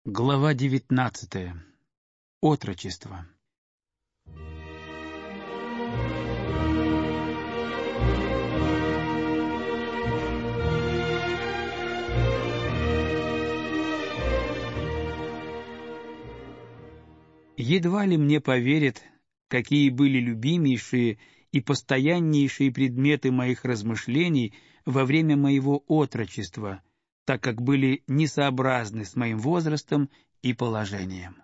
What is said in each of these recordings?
Глава 19. Отрочество. Едва ли мне поверят, какие были любимейшие и постояннейшие предметы моих размышлений во время моего отрочества, так как были несообразны с моим возрастом и положением.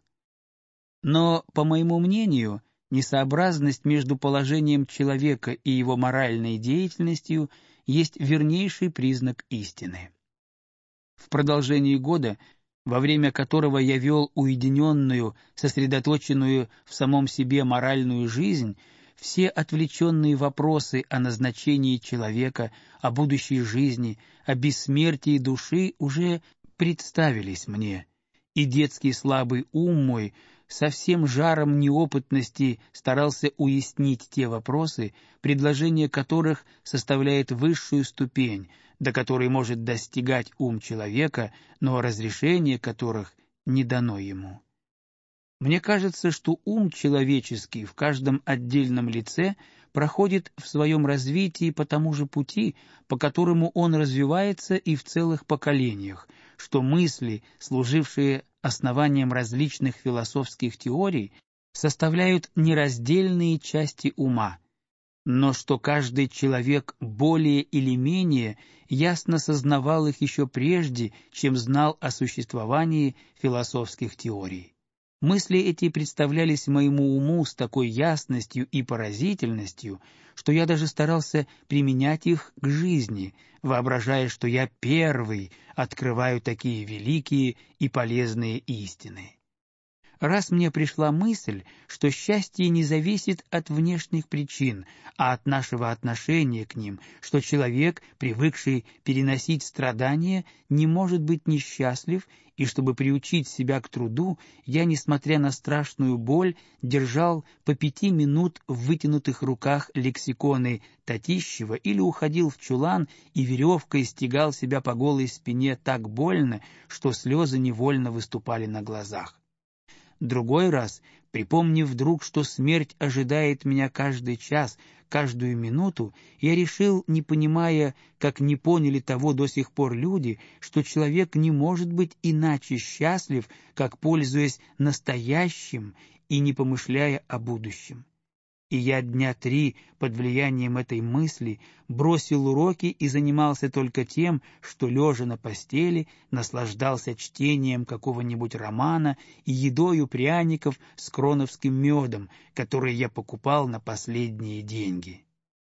Но, по моему мнению, несообразность между положением человека и его моральной деятельностью есть вернейший признак истины. В продолжении года, во время которого я вел уединенную, сосредоточенную в самом себе моральную жизнь, все отвлеченные вопросы о назначении человека, о будущей жизни, о бессмертии души уже представились мне, и детский слабый ум мой со всем жаром неопытности старался уяснить те вопросы, предложение которых составляет высшую ступень, до которой может достигать ум человека, но разрешение которых не дано ему. Мне кажется, что ум человеческий в каждом отдельном лице проходит в своем развитии по тому же пути, по которому он развивается и в целых поколениях, что мысли, служившие основанием различных философских теорий, составляют нераздельные части ума, но что каждый человек более или менее ясно сознавал их еще прежде, чем знал о существовании философских теорий. Мысли эти представлялись моему уму с такой ясностью и поразительностью, что я даже старался применять их к жизни, воображая, что я первый открываю такие великие и полезные истины. Раз мне пришла мысль, что счастье не зависит от внешних причин, а от нашего отношения к ним, что человек, привыкший переносить страдания, не может быть несчастлив, и чтобы приучить себя к труду, я, несмотря на страшную боль, держал по 5 минут в вытянутых руках лексиконы Татищева или уходил в чулан и веревкой стегал себя по голой спине так больно, что слезы невольно выступали на глазах. Другой раз, припомнив вдруг, что смерть ожидает меня каждый час, каждую минуту, я решил, не понимая, как не поняли того до сих пор люди, что человек не может быть иначе счастлив, как пользуясь настоящим и не помышляя о будущем. И я дня 3 под влиянием этой мысли бросил уроки и занимался только тем, что, лежа на постели, наслаждался чтением какого-нибудь романа и едою пряников с кроновским медом, которые я покупал на последние деньги.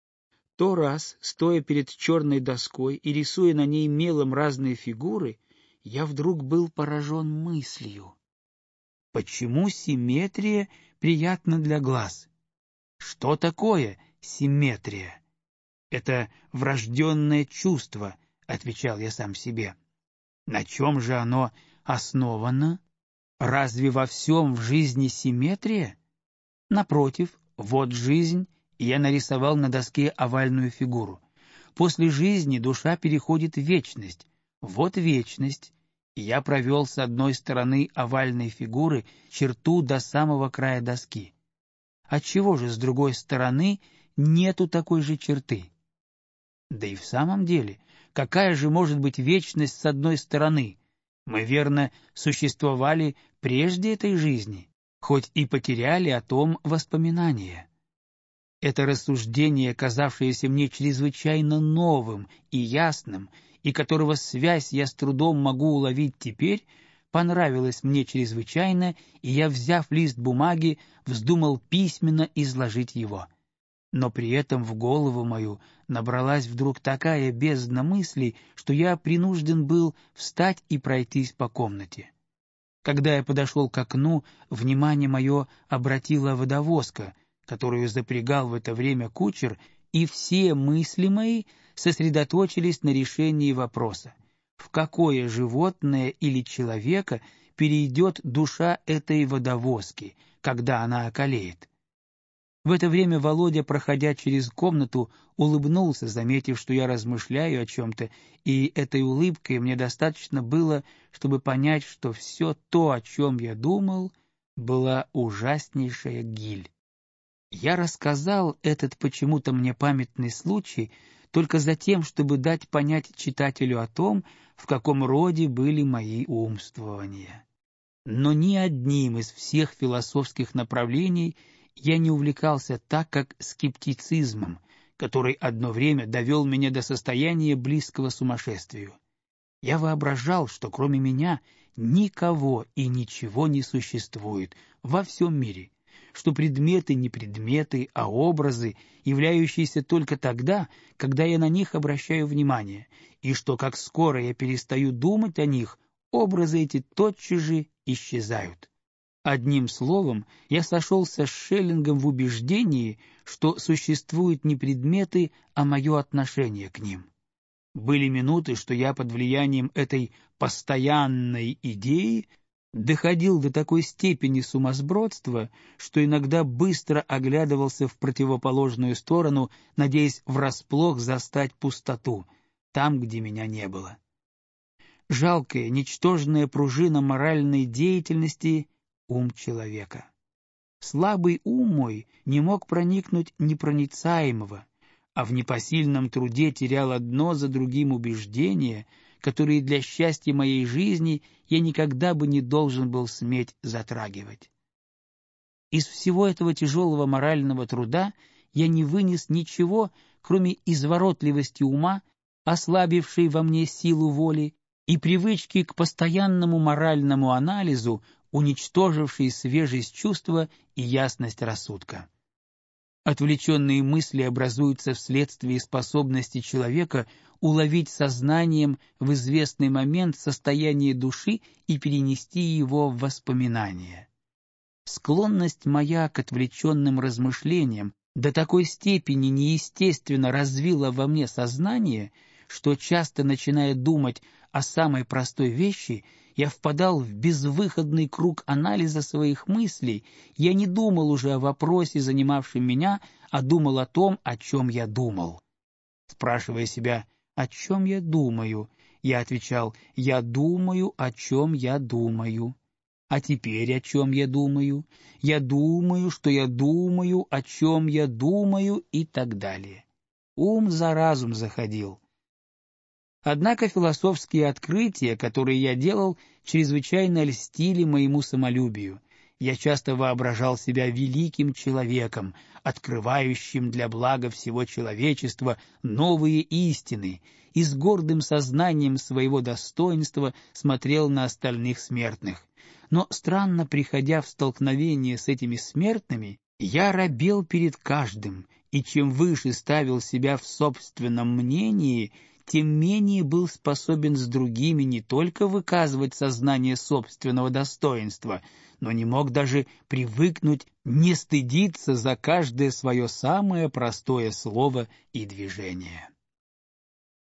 То раз, стоя перед черной доской и рисуя на ней мелом разные фигуры, я вдруг был поражен мыслью: почему симметрия приятна для глаз? Что такое симметрия? Это врожденное чувство, отвечал я сам себе. На чем же оно основано? Разве во всем в жизни симметрия? Напротив, вот жизнь, и я нарисовал на доске овальную фигуру. После жизни душа переходит в вечность. Вот вечность, и я провел с одной стороны овальной фигуры черту до самого края доски. Отчего же с другой стороны нету такой же черты? Да и в самом деле, какая же может быть вечность с одной стороны? Мы, верно, существовали прежде этой жизни, хоть и потеряли о том воспоминания. Это рассуждение, казавшееся мне чрезвычайно новым и ясным, и которого связь я с трудом могу уловить теперь, понравилось мне чрезвычайно, и я, взяв лист бумаги, вздумал письменно изложить его. Но при этом в голову мою набралась вдруг такая бездна мыслей, что я принужден был встать и пройтись по комнате. Когда я подошел к окну, внимание мое обратила водовозка, которую запрягал в это время кучер, и все мысли мои сосредоточились на решении вопроса: в какое животное или человека перейдет душа этой водовозки, когда она околеет? В это время Володя, проходя через комнату, улыбнулся, заметив, что я размышляю о чем-то, и этой улыбкой мне достаточно было, чтобы понять, что все то, о чем я думал, была ужаснейшая гиль. Я рассказал этот почему-то мне памятный случай только за тем, чтобы дать понять читателю о том, в каком роде были мои умствования. Но ни одним из всех философских направлений я не увлекался так, как скептицизмом, который одно время довел меня до состояния близкого сумасшествию. Я воображал, что кроме меня никого и ничего не существует во всем мире, что предметы не предметы, а образы, являющиеся только тогда, когда я на них обращаю внимание, и что как скоро я перестаю думать о них, образы эти тотчас же исчезают. Одним словом, я сошелся с Шеллингом в убеждении, что существуют не предметы, а мое отношение к ним. Были минуты, что я под влиянием этой постоянной идеи доходил до такой степени сумасбродства, что иногда быстро оглядывался в противоположную сторону, надеясь врасплох застать пустоту, там, где меня не было. Жалкая, ничтожная пружина моральной деятельности — ум человека. Слабый ум мой не мог проникнуть непроницаемого, а в непосильном труде терял одно за другим убеждения, которые для счастья моей жизни я никогда бы не должен был сметь затрагивать. Из всего этого тяжелого морального труда я не вынес ничего, кроме изворотливости ума, ослабившей во мне силу воли, и привычки к постоянному моральному анализу, уничтожившей свежесть чувства и ясность рассудка. Отвлеченные мысли образуются вследствие способности человека уловить сознанием в известный момент состояние души и перенести его в воспоминания. Склонность моя к отвлеченным размышлениям до такой степени неестественно развила во мне сознание, что, часто начиная думать о самой простой вещи, я впадал в безвыходный круг анализа своих мыслей. Я не думал уже о вопросе, занимавшем меня, а думал о том, о чем я думал. Спрашивая себя, о чем я думаю, я отвечал, я думаю, о чем я думаю. А теперь о чем я думаю? Я думаю, что я думаю, о чем я думаю и так далее. Ум за разум заходил. Однако философские открытия, которые я делал, чрезвычайно льстили моему самолюбию. Я часто воображал себя великим человеком, открывающим для блага всего человечества новые истины, и с гордым сознанием своего достоинства смотрел на остальных смертных. Но, странно приходя в столкновение с этими смертными, я робел перед каждым, и чем выше ставил себя в собственном мнении, тем менее был способен с другими не только выказывать сознание собственного достоинства, но не мог даже привыкнуть не стыдиться за каждое свое самое простое слово и движение.